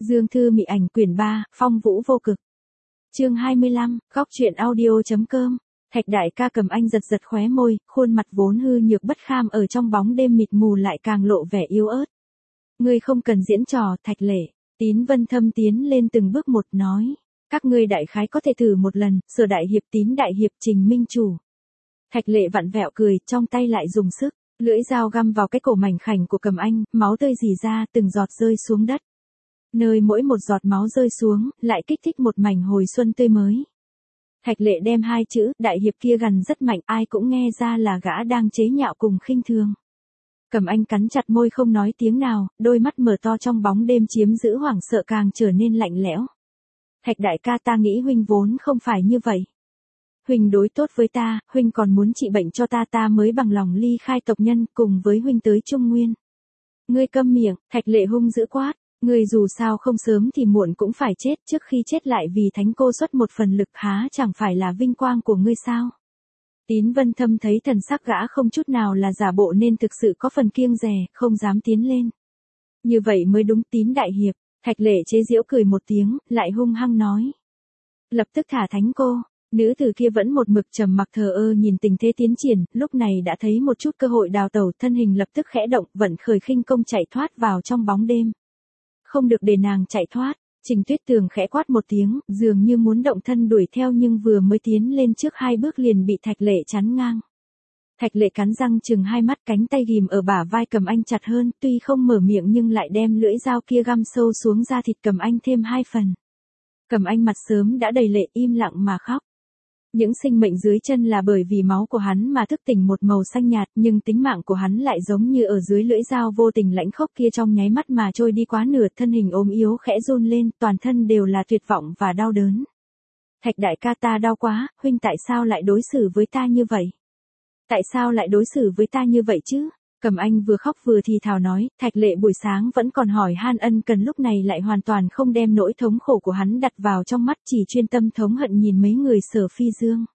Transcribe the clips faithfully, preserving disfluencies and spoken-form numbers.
Dương Thư Mị Ảnh quyển ba, Phong Vũ Vô Cực. Chương hai mươi lăm, góc truyện audio.com. Thạch đại ca Cầm Anh giật giật khóe môi, khuôn mặt vốn hư nhược bất kham ở trong bóng đêm mịt mù lại càng lộ vẻ yếu ớt. Ngươi không cần diễn trò, Thạch Lệ. Tín Vân Thâm tiến lên từng bước một nói. Các ngươi đại khái có thể thử một lần, Sở đại hiệp Tín đại hiệp Trình Minh chủ. Thạch Lệ vặn vẹo cười, trong tay lại dùng sức, lưỡi dao găm vào cái cổ mảnh khảnh của Cầm Anh, máu tươi rỉ ra, từng giọt rơi xuống đất. Nơi mỗi một giọt máu rơi xuống, lại kích thích một mảnh hồi xuân tươi mới. Thạch Lệ đem hai chữ, đại hiệp kia gần rất mạnh, ai cũng nghe ra là gã đang chế nhạo cùng khinh thường. Cầm Anh cắn chặt môi không nói tiếng nào, đôi mắt mở to trong bóng đêm chiếm giữ hoảng sợ càng trở nên lạnh lẽo. Thạch đại ca, ta nghĩ huynh vốn không phải như vậy. Huynh đối tốt với ta, huynh còn muốn trị bệnh cho ta, ta mới bằng lòng ly khai tộc nhân cùng với huynh tới Trung Nguyên. Ngươi câm miệng, Thạch Lệ hung dữ quát. Ngươi dù sao không sớm thì muộn cũng phải chết, trước khi chết lại vì thánh cô xuất một phần lực, há chẳng phải là vinh quang của ngươi sao? Tín Vân Thâm thấy thần sắc gã không chút nào là giả bộ nên thực sự có phần kiêng dè, không dám tiến lên. Như vậy mới đúng. Tín đại hiệp. Thạch Lệ chế giễu cười một tiếng, lại hung hăng nói. Lập tức thả thánh cô. Nữ tử kia vẫn một mực trầm mặc thờ ơ nhìn tình thế tiến triển, lúc này đã thấy một chút cơ hội đào tẩu, thân hình lập tức khẽ động, vận khởi khinh công chạy thoát vào trong bóng đêm. Không được để nàng chạy thoát. Trình Tuyết Tường khẽ quát một tiếng, dường như muốn động thân đuổi theo nhưng vừa mới tiến lên trước hai bước liền bị Thạch Lệ chắn ngang. Thạch Lệ cắn răng chừng hai mắt, cánh tay ghim ở bả vai Cầm Anh chặt hơn, tuy không mở miệng nhưng lại đem lưỡi dao kia găm sâu xuống da thịt Cầm Anh thêm hai phần. Cầm Anh mặt sớm đã đầy lệ, im lặng mà khóc. Những sinh mệnh dưới chân là bởi vì máu của hắn mà thức tỉnh một màu xanh nhạt, nhưng tính mạng của hắn lại giống như ở dưới lưỡi dao vô tình lãnh khốc kia, trong nháy mắt mà trôi đi quá nửa, thân hình ốm yếu khẽ run lên, toàn thân đều là tuyệt vọng và đau đớn. Thạch đại ca, ta đau quá, huynh tại sao lại đối xử với ta như vậy? Tại sao lại đối xử với ta như vậy chứ? Cầm Anh vừa khóc vừa thì thào nói. Thạch Lệ buổi sáng vẫn còn hỏi han ân cần, lúc này lại hoàn toàn không đem nỗi thống khổ của hắn đặt vào trong mắt, chỉ chuyên tâm thống hận nhìn mấy người Sở Phi Dương.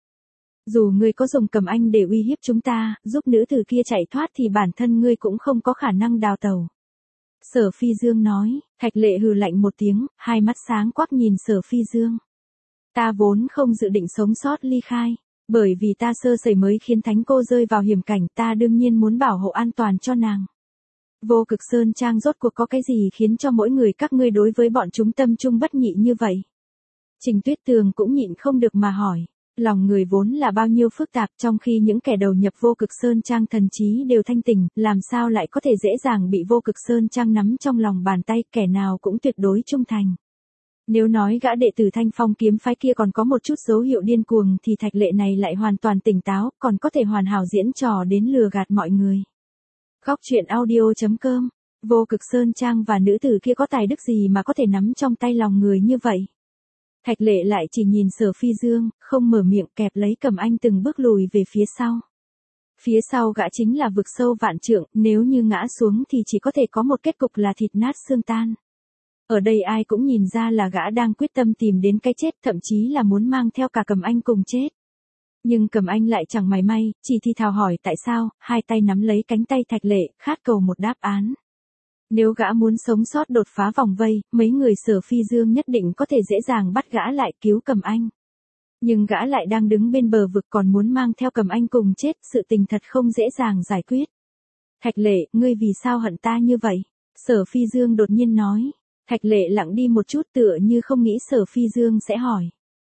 Dù ngươi có dùng Cầm Anh để uy hiếp chúng ta, giúp nữ tử kia chạy thoát thì bản thân ngươi cũng không có khả năng đào tẩu. Sở Phi Dương nói. Thạch Lệ hừ lạnh một tiếng, hai mắt sáng quắc nhìn Sở Phi Dương. Ta vốn không dự định sống sót ly khai. Bởi vì ta sơ sẩy mới khiến thánh cô rơi vào hiểm cảnh, ta đương nhiên muốn bảo hộ an toàn cho nàng. Vô Cực Sơn Trang rốt cuộc có cái gì khiến cho mỗi người các ngươi đối với bọn chúng tâm trung bất nhị như vậy? Trình Tuyết Tường cũng nhịn không được mà hỏi. Lòng người vốn là bao nhiêu phức tạp, trong khi những kẻ đầu nhập Vô Cực Sơn Trang thần trí đều thanh tỉnh, làm sao lại có thể dễ dàng bị Vô Cực Sơn Trang nắm trong lòng bàn tay, kẻ nào cũng tuyệt đối trung thành. Nếu nói gã đệ tử Thanh Phong kiếm phái kia còn có một chút dấu hiệu điên cuồng thì Thạch Lệ này lại hoàn toàn tỉnh táo, còn có thể hoàn hảo diễn trò đến lừa gạt mọi người. Góc truyện audio.com. Vô Cực Sơn Trang và nữ tử kia có tài đức gì mà có thể nắm trong tay lòng người như vậy? Thạch Lệ lại chỉ nhìn Sở Phi Dương, không mở miệng, kẹp lấy Cầm Anh từng bước lùi về phía sau. Phía sau gã chính là vực sâu vạn trượng, nếu như ngã xuống thì chỉ có thể có một kết cục là thịt nát xương tan. Ở đây ai cũng nhìn ra là gã đang quyết tâm tìm đến cái chết, thậm chí là muốn mang theo cả Cầm Anh cùng chết. Nhưng Cầm Anh lại chẳng mảy may, chỉ thì thào hỏi tại sao, hai tay nắm lấy cánh tay Thạch Lệ, khát cầu một đáp án. Nếu gã muốn sống sót đột phá vòng vây, mấy người Sở Phi Dương nhất định có thể dễ dàng bắt gã lại cứu Cầm Anh. Nhưng gã lại đang đứng bên bờ vực còn muốn mang theo Cầm Anh cùng chết, sự tình thật không dễ dàng giải quyết. Thạch Lệ, ngươi vì sao hận ta như vậy? Sở Phi Dương đột nhiên nói. Thạch Lệ lặng đi một chút, tựa như không nghĩ Sở Phi Dương sẽ hỏi.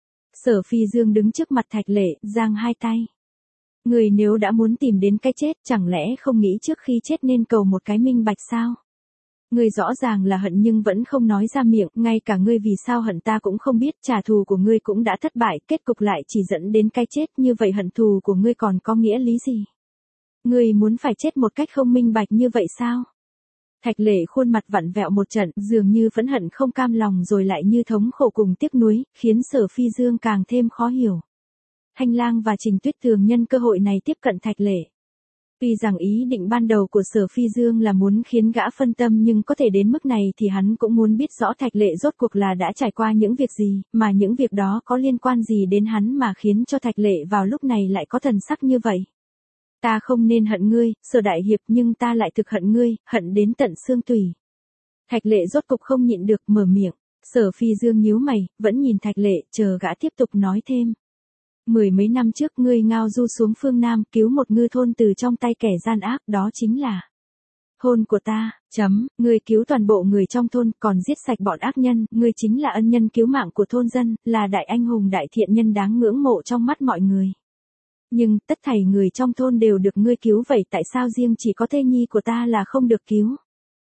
Sở Phi Dương đứng trước mặt Thạch Lệ, giang hai tay. Người nếu đã muốn tìm đến cái chết, chẳng lẽ không nghĩ trước khi chết nên cầu một cái minh bạch sao? Ngươi rõ ràng là hận nhưng vẫn không nói ra miệng, ngay cả ngươi vì sao hận ta cũng không biết, trả thù của ngươi cũng đã thất bại, kết cục lại chỉ dẫn đến cái chết, như vậy hận thù của ngươi còn có nghĩa lý gì? Ngươi muốn phải chết một cách không minh bạch như vậy sao? Thạch Lệ khuôn mặt vặn vẹo một trận, dường như phẫn hận không cam lòng rồi lại như thống khổ cùng tiếc nuối, khiến Sở Phi Dương càng thêm khó hiểu. Thanh Lang và Trình Tuyết Tường nhân cơ hội này tiếp cận Thạch Lệ. Tuy rằng ý định ban đầu của Sở Phi Dương là muốn khiến gã phân tâm, nhưng có thể đến mức này thì hắn cũng muốn biết rõ Thạch Lệ rốt cuộc là đã trải qua những việc gì, mà những việc đó có liên quan gì đến hắn mà khiến cho Thạch Lệ vào lúc này lại có thần sắc như vậy. Ta không nên hận ngươi, Sở đại hiệp, nhưng ta lại thực hận ngươi, hận đến tận xương tủy. Thạch Lệ rốt cục không nhịn được mở miệng. Sở Phi Dương nhíu mày, vẫn nhìn Thạch Lệ, chờ gã tiếp tục nói thêm. Mười mấy năm trước ngươi ngao du xuống phương Nam cứu một ngư thôn từ trong tay kẻ gian ác, đó chính là thôn của ta, chấm, ngươi cứu toàn bộ người trong thôn, còn giết sạch bọn ác nhân, ngươi chính là ân nhân cứu mạng của thôn dân, là đại anh hùng đại thiện nhân đáng ngưỡng mộ trong mắt mọi người. Nhưng, tất thảy người trong thôn đều được ngươi cứu, vậy tại sao riêng chỉ có thê nhi của ta là không được cứu?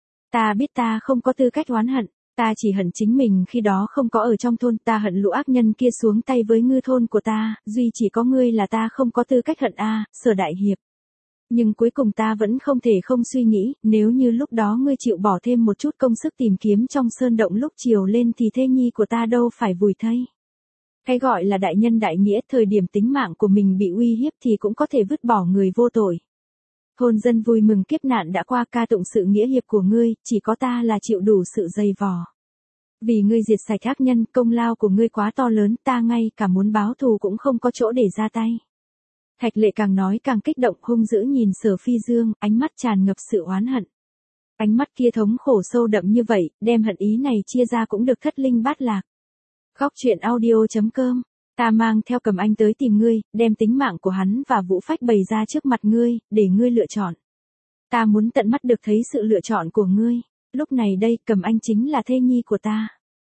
Ta biết ta không có tư cách oán hận, ta chỉ hận chính mình khi đó không có ở trong thôn, ta hận lũ ác nhân kia xuống tay với ngư thôn của ta, duy chỉ có ngươi là ta không có tư cách hận a, Sở đại hiệp. Nhưng cuối cùng ta vẫn không thể không suy nghĩ, nếu như lúc đó ngươi chịu bỏ thêm một chút công sức tìm kiếm trong sơn động lúc chiều lên thì thê nhi của ta đâu phải vùi thây. Cái gọi là đại nhân đại nghĩa, thời điểm tính mạng của mình bị uy hiếp thì cũng có thể vứt bỏ người vô tội. Thôn dân vui mừng kiếp nạn đã qua, ca tụng sự nghĩa hiệp của ngươi, chỉ có ta là chịu đủ sự dày vò. Vì ngươi diệt sạch ác nhân, công lao của ngươi quá to lớn, ta ngay cả muốn báo thù cũng không có chỗ để ra tay. Thạch Lệ càng nói càng kích động, hung dữ nhìn Sở Phi Dương, ánh mắt tràn ngập sự oán hận. Ánh mắt kia thống khổ sâu đậm như vậy, đem hận ý này chia ra cũng được thất linh bát lạc. Góc truyện audio chấm com. Ta mang theo Cầm Anh tới tìm ngươi, đem tính mạng của hắn và Vũ Phách bày ra trước mặt ngươi, để ngươi lựa chọn. Ta muốn tận mắt được thấy sự lựa chọn của ngươi. Lúc này đây, Cầm Anh chính là thê nhi của ta.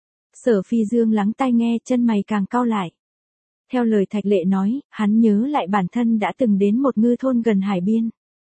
Sở Phi Dương lắng tai nghe, chân mày càng cau lại. Theo lời Thạch Lệ nói, hắn nhớ lại bản thân đã từng đến một ngư thôn gần hải biên.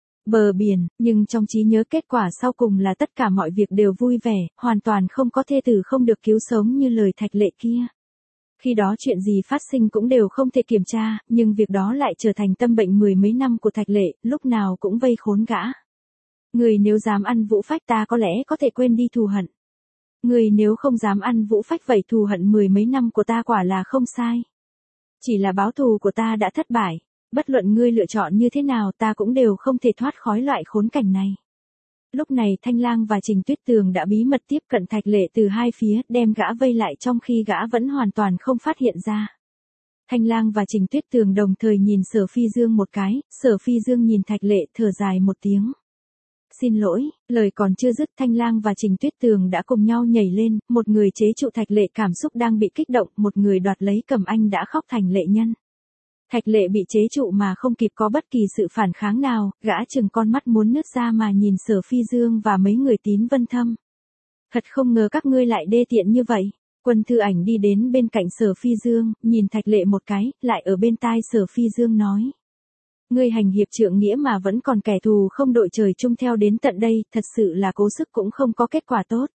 Bờ biển, nhưng trong trí nhớ kết quả sau cùng là tất cả mọi việc đều vui vẻ, hoàn toàn không có thê tử không được cứu sống như lời Thạch Lệ kia. Khi đó chuyện gì phát sinh cũng đều không thể kiểm tra, nhưng việc đó lại trở thành tâm bệnh mười mấy năm của Thạch Lệ, lúc nào cũng vây khốn gã. Người nếu dám ăn Vũ Phách ta có lẽ có thể quên đi thù hận. Người nếu không dám ăn Vũ Phách vậy thù hận mười mấy năm của ta quả là không sai. Chỉ là báo thù của ta đã thất bại, bất luận ngươi lựa chọn như thế nào ta cũng đều không thể thoát khỏi loại khốn cảnh này. Lúc này Thanh Lang và Trình Tuyết Tường đã bí mật tiếp cận Thạch Lệ từ hai phía, đem gã vây lại trong khi gã vẫn hoàn toàn không phát hiện ra. Thanh Lang và Trình Tuyết Tường đồng thời nhìn Sở Phi Dương một cái, Sở Phi Dương nhìn Thạch Lệ thở dài một tiếng. Xin lỗi, lời còn chưa dứt Thanh Lang và Trình Tuyết Tường đã cùng nhau nhảy lên, một người chế trụ Thạch Lệ cảm xúc đang bị kích động, một người đoạt lấy Cầm Anh đã khóc thành lệ nhân. Thạch Lệ bị chế trụ mà không kịp có bất kỳ sự phản kháng nào, gã chừng con mắt muốn nứt ra mà nhìn Sở Phi Dương và mấy người Tín Vân Thâm. Thật không ngờ các ngươi lại đê tiện như vậy. Quân Thư Ảnh đi đến bên cạnh Sở Phi Dương, nhìn Thạch Lệ một cái, lại ở bên tai Sở Phi Dương nói. Ngươi hành hiệp trượng nghĩa mà vẫn còn kẻ thù không đội trời chung theo đến tận đây, thật sự là cố sức cũng không có kết quả tốt.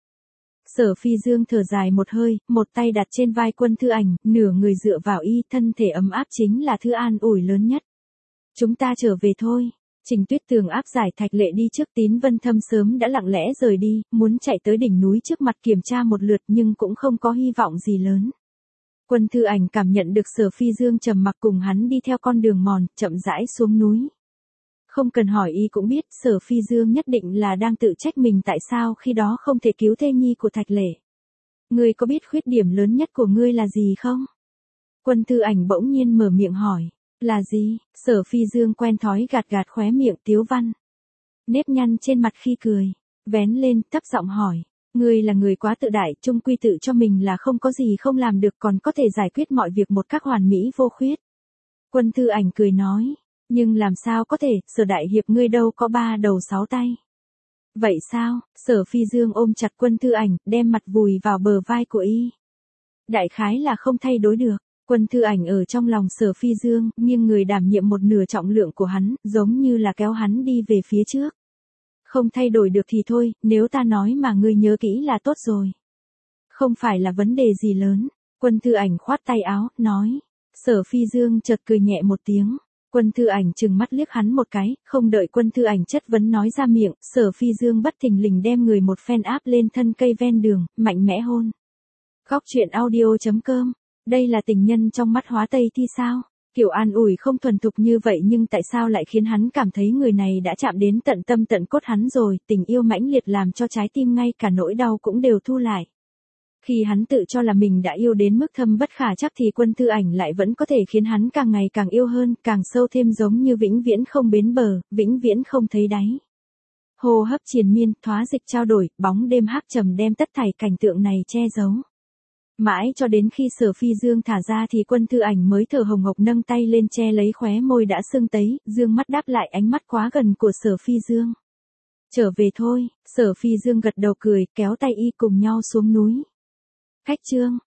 Sở Phi Dương thở dài một hơi, một tay đặt trên vai Quân Thư Ảnh, nửa người dựa vào y, thân thể ấm áp chính là thứ an ủi lớn nhất. Chúng ta trở về thôi. Trình Tuyết Tường áp giải Thạch Lệ đi trước, Tín Vân Thâm sớm đã lặng lẽ rời đi, muốn chạy tới đỉnh núi trước mặt kiểm tra một lượt nhưng cũng không có hy vọng gì lớn. Quân Thư Ảnh cảm nhận được Sở Phi Dương trầm mặc cùng hắn đi theo con đường mòn, chậm rãi xuống núi. Không cần hỏi y cũng biết, Sở Phi Dương nhất định là đang tự trách mình tại sao khi đó không thể cứu thê nhi của Thạch Lệ. Ngươi có biết khuyết điểm lớn nhất của ngươi là gì không? Quân Thư Ảnh bỗng nhiên mở miệng hỏi. Là gì? Sở Phi Dương quen thói gạt gạt khóe miệng Tiếu Văn. Nếp nhăn trên mặt khi cười. Vén lên, thấp giọng hỏi. Ngươi là người quá tự đại, chung quy tự cho mình là không có gì không làm được còn có thể giải quyết mọi việc một cách hoàn mỹ vô khuyết. Quân Thư Ảnh cười nói. Nhưng làm sao có thể, Sở đại hiệp ngươi đâu có ba đầu sáu tay. Vậy sao? Sở Phi Dương ôm chặt Quân Thư Ảnh, đem mặt vùi vào bờ vai của y. Đại khái là không thay đổi được. Quân Thư Ảnh ở trong lòng Sở Phi Dương, nhưng người đảm nhiệm một nửa trọng lượng của hắn, giống như là kéo hắn đi về phía trước. Không thay đổi được thì thôi, nếu ta nói mà ngươi nhớ kỹ là tốt rồi. Không phải là vấn đề gì lớn. Quân Thư Ảnh khoát tay áo, nói. Sở Phi Dương chợt cười nhẹ một tiếng. Quân Thư Ảnh trừng mắt liếc hắn một cái, không đợi Quân Thư Ảnh chất vấn nói ra miệng, Sở Phi Dương bất thình lình đem người một phen áp lên thân cây ven đường, mạnh mẽ hôn. Góc truyện audio chấm com. Đây là tình nhân trong mắt Hóa Tây thì sao? Kiểu an ủi không thuần thục như vậy nhưng tại sao lại khiến hắn cảm thấy người này đã chạm đến tận tâm tận cốt hắn rồi, tình yêu mãnh liệt làm cho trái tim ngay cả nỗi đau cũng đều thu lại. Khi hắn tự cho là mình đã yêu đến mức thâm bất khả chắc thì Quân Thư Ảnh lại vẫn có thể khiến hắn càng ngày càng yêu hơn, càng sâu thêm giống như vĩnh viễn không bến bờ, vĩnh viễn không thấy đáy. Hô hấp triền miên, thoá dịch trao đổi, bóng đêm hắc trầm đem tất thảy cảnh tượng này che giấu. Mãi cho đến khi Sở Phi Dương thả ra thì Quân Thư Ảnh mới thở hồng hộc nâng tay lên che lấy khóe môi đã sưng tấy, dương mắt đáp lại ánh mắt quá gần của Sở Phi Dương. Trở về thôi, Sở Phi Dương gật đầu cười, kéo tay y cùng nhau xuống núi. Khách Trương,